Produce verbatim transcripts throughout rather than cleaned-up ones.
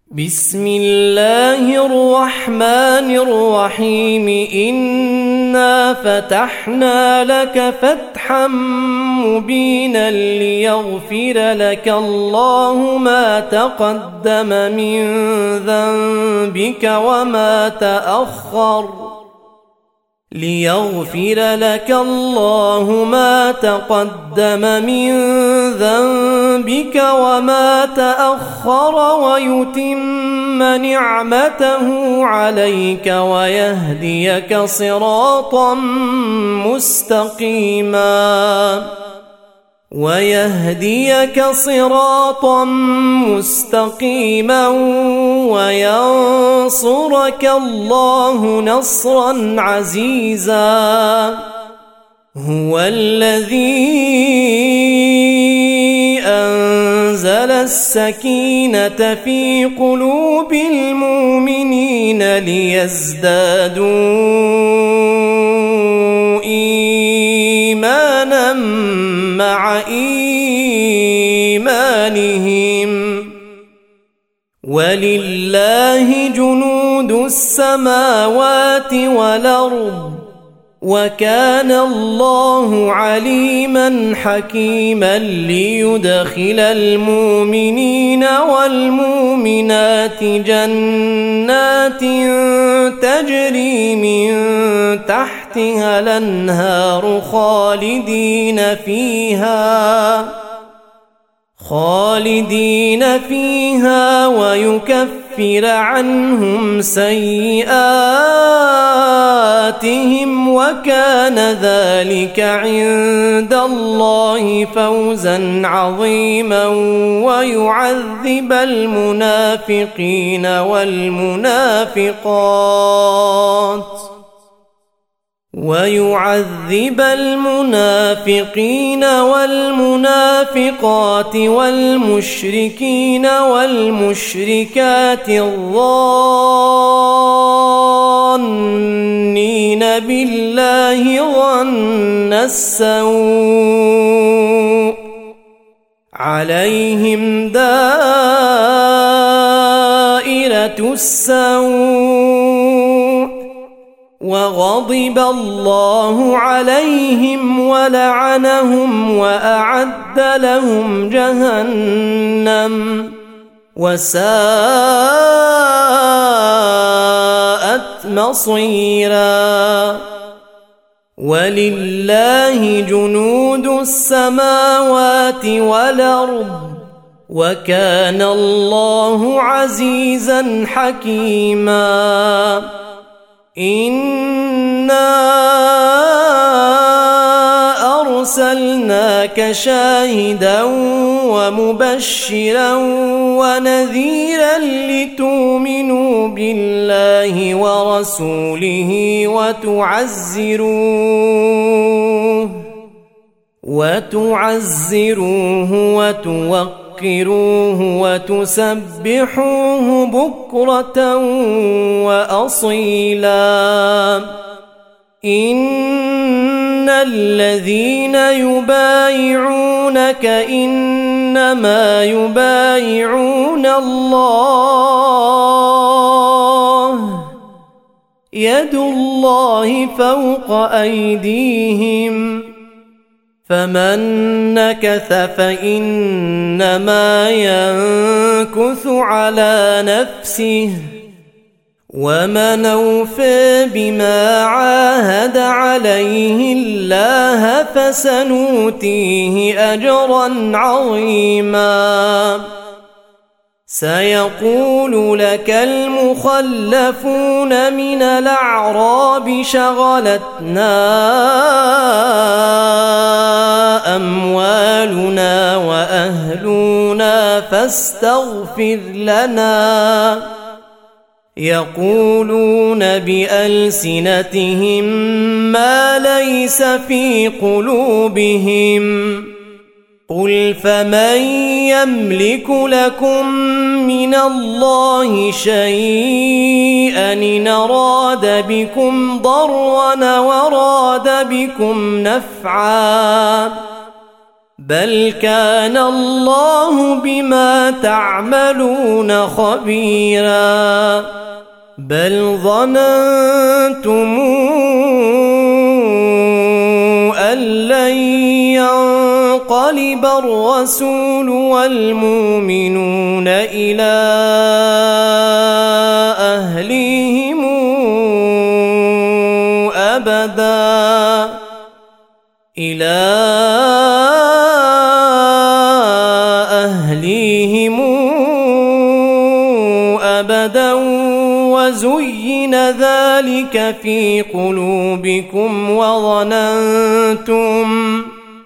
بسم الله الرحمن الرحيم إنا فتحنا لك فتحا مبينا ليغفر لك الله ما تقدم من ذنبك وما تأخر ليغفر لك الله ما تقدم من ذنبك وما تأخر ويتم نعمته عليك ويهديك صراطا مستقيما ويهديك صراطا مستقيما وينصرك الله نصرا عزيزا هو الذي أنزل السكينة في قلوب المؤمنين ليزدادوا إيمانا مع إيمانهم ولله جنود السماوات والأرض وكان الله عليما حكيما ليدخل المؤمنين والمؤمنات جنات تجري من تحتها الأنهار خالدين فيها خالدين فيها ويكفر عنهم سيئاتهم وكان ذلك عند الله فوزا عظيما ويعذب المنافقين والمنافقات ويعذب المنافقين والمنافقات والمشركين والمشركات الظانين بالله ظن السوء عليهم دائرة السوء وغضب الله عليهم ولعنهم وأعد لهم جهنم وساءت مصيرا ولله جنود السماوات والأرض وكان الله عزيزا حكيما إنا أرسلناك شاهدا ومبشرا ونذيرا لتؤمنوا بالله ورسوله وتعزروه وتعزروه وتوقروه وتسبحوه بكرة وأصيلا إن الذين يبايعونك إنما يبايعون الله يد الله فوق أيديهم فمن نكث فإنما ينكث على نفسه ومن أوفى بما عاهد عليه الله فسنؤتيه أجرا عظيما سيقول لك المخلفون من الأعراب شغلتنا أموالنا وأهلنا فاستغفر لنا يقولون بألسنتهم ما ليس في قلوبهم قل فمن يملك لكم من الله شيئا إن أراد بكم ضرا وراد بكم نفعا بل كان الله بما تعملون خبيرا بل ظننتم أن لن ينقلب الرسول والمؤمنون إلى أهليهم أبدا إلى أهليهم أبدا وزين ذلك في قلوبكم وظننتم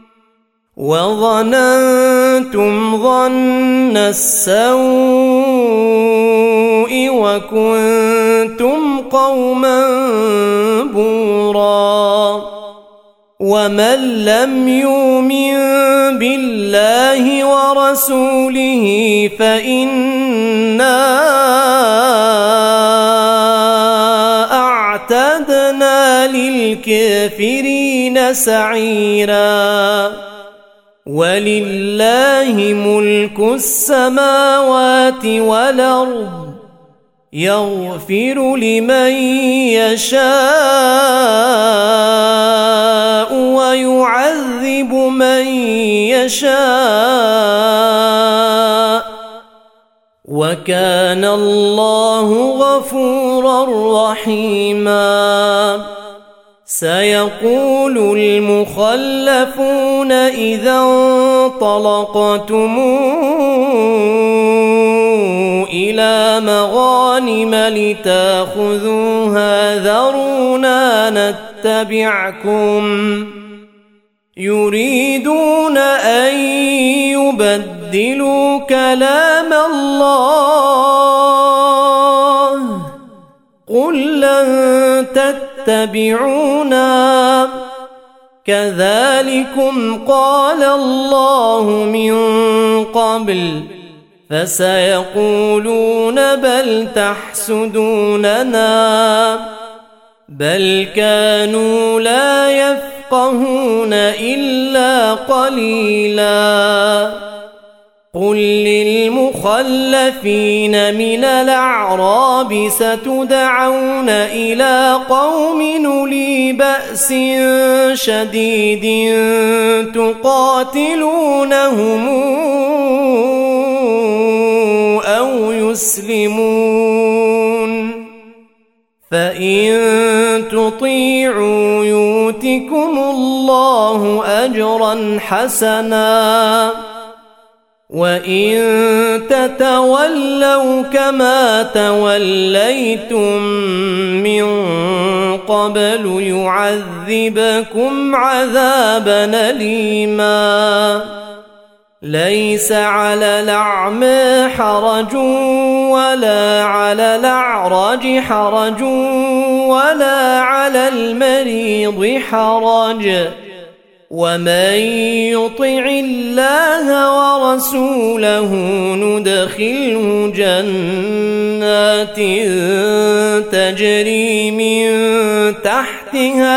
وظننتم ظن السوء وكنتم قوما بورا ومن لم يؤمن بالله ورسوله فإنا أعتدنا للكافرين سعيرا ولله ملك السماوات والأرض يغفر لمن يشاء ويعذب من يشاء وكان الله غفورا رحيما سيقول المخلفون إذا انطلقتم إلى مغانم لتأخذوها ذرونا نتبعكم يريدون أن يبدلوا كلام الله قل لن تتبعونا كذلكم قال الله من قبل فسيقولون بل تحسدوننا بل كانوا لا يفقهون إلا قليلا قل للمخلفين من الأعراب ستدعون إلى قوم أولي بأس شديد تقاتلونهم أو يسلمون فإن تطيعوا يؤتكم الله أجرا حسنا وإن تتولوا كما توليتم من قبل يعذبكم عذابا أليما ليس على الأعمى حرج ولا على الأعرج حرج ولا على المريض حرج ومن يطع الله ورسوله ندخله جنات تجري من تحتها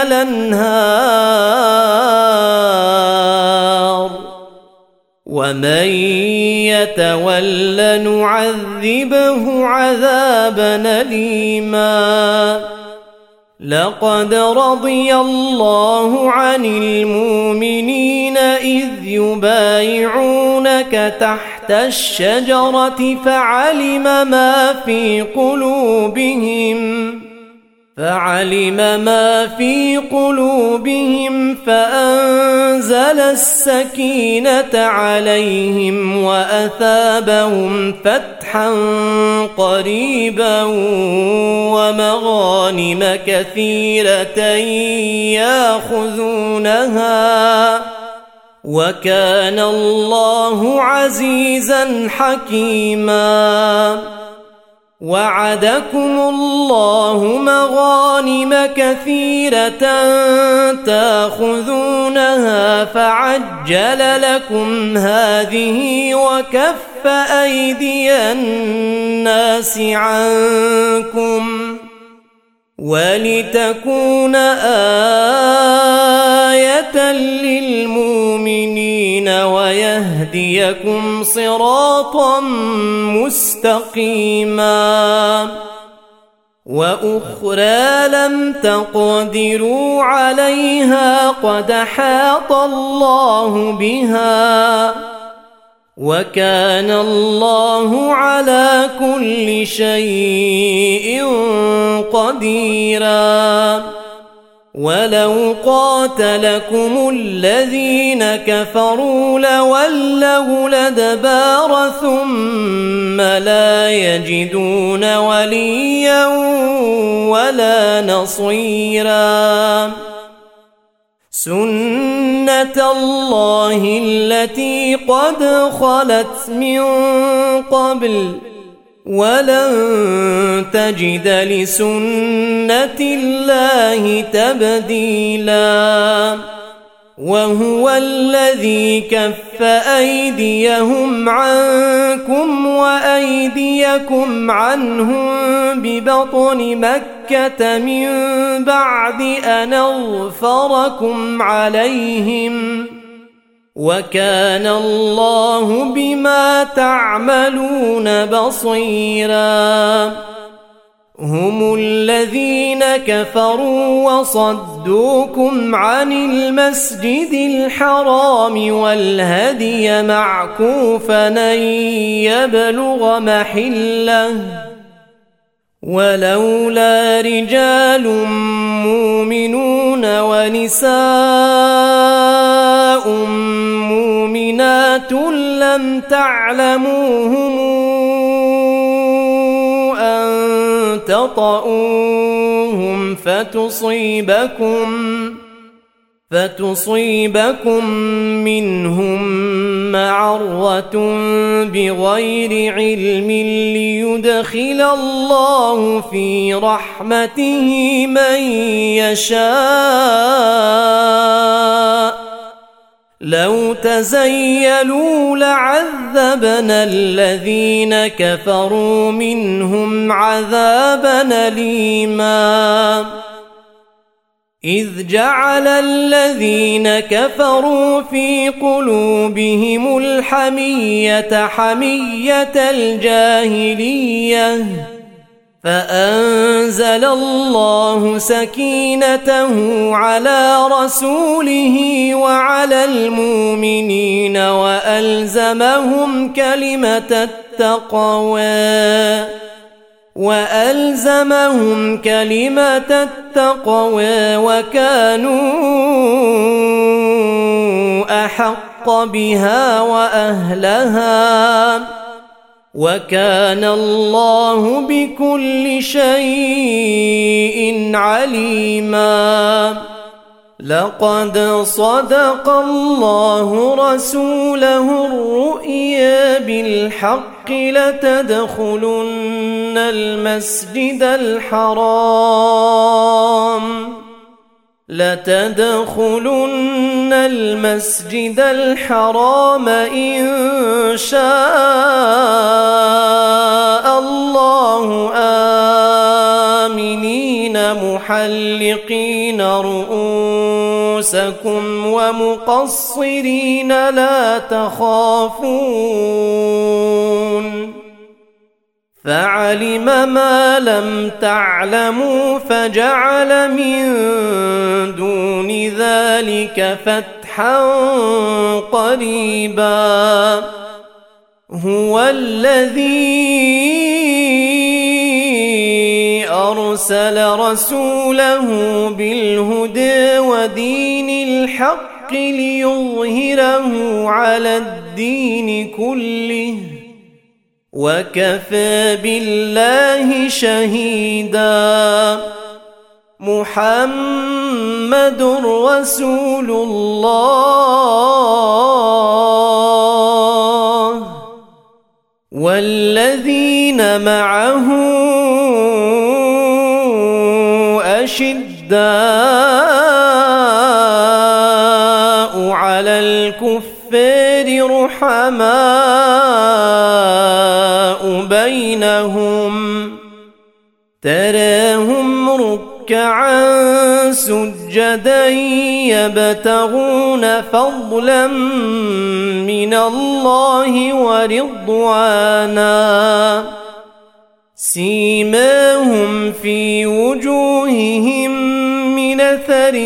الأنهار ومن يتول نعذبه عذابا أليما لقد رضي الله عن المؤمنين إذ يبايعونك تحت الشجرة فعلم ما في قلوبهم فعلم ما في قلوبهم فأنزل السكينة عليهم وأثابهم فتحا قريبا ومغانم كثيرة يأخذونها وكان الله عزيزا حكيما وعدكم الله مغانم كثيرة تأخذونها فعجل لكم هذه وكف أيدي الناس عنكم ولتكون آية للمؤمنين ويهديكم صراطا مستقيما وأخرى لم تقدروا عليها قد أحاط الله بها وكان الله على كل شيء قديرا ولو قاتلكم الذين كفروا لولوا الأدبار ثم لا يجدون وليا ولا نصيرا سنة الله التي قد خلت من قبل ولن تجد لسنة الله تبديلا وهو الذي كف أيديهم عنكم وأيديكم عنهم ببطن مكة من بعد أن أظفركم عليهم وكان الله بما تعملون بصيرا هم الذين كفروا وصدوكم عن المسجد الحرام والهدي معكوفا أن يبلغ محله ولولا رجال مؤمنون ونساء مؤمنات لم تعلموهم أن تطؤوهم فتصيبكم فتصيبكم منهم معرة بغير علم ليدخل الله في رحمته من يشاء لو تزيلوا لعذبنا الذين كفروا منهم عذابا أليما إذ جعل الذين كفروا في قلوبهم الحمية حمية الجاهلية فأنزل الله سكينته على رسوله وعلى المؤمنين وألزمهم كلمة التقوى وألزمهم كلمة التقوى وكانوا أحق بها وأهلها وكان الله بكل شيء عليما لقد صدق الله رسوله الرؤيا بالحق لتدخلن المسجد الحرام لتدخلن المسجد الحرام إن شاء الله آمنين محلقين رؤوسكم ومقصرين لا تخافون فعلم ما لم تعلموا فجعل من دون ذلك فتحا قريبا هو الذي أرسل رسوله بالهدى ودين الحق ليظهره على الدين كله وكفى بالله شهيدا محمد رسول الله والذين معه أشداء على الكفار رحماء بينهم تراهم ركعا ركعا سجدا يبتغون فضلا من الله ورضوانا سيماهم في وجوههم من أثر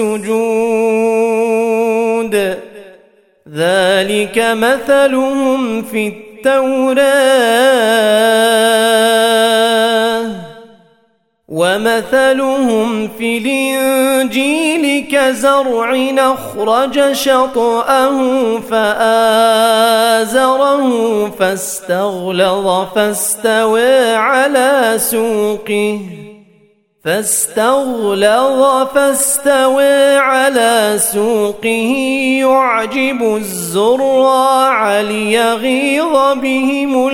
السجود ذلك مثلهم في التوراة ومثلهم في الإنجيل كزرع أخرج شطأه فآزره فاستغلظ فاستوى على سوقه فاستغلظ فاستوى على سوقه يعجب الزراع ليغيظ بهم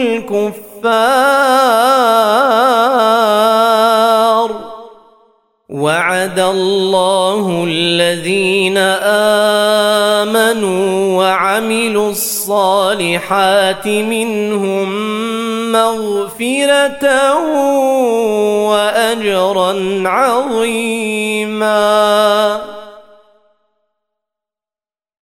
الكفار وعد الله الذين آمنوا وعملوا الصالحات منهم مغفرة وأجرا عظيما.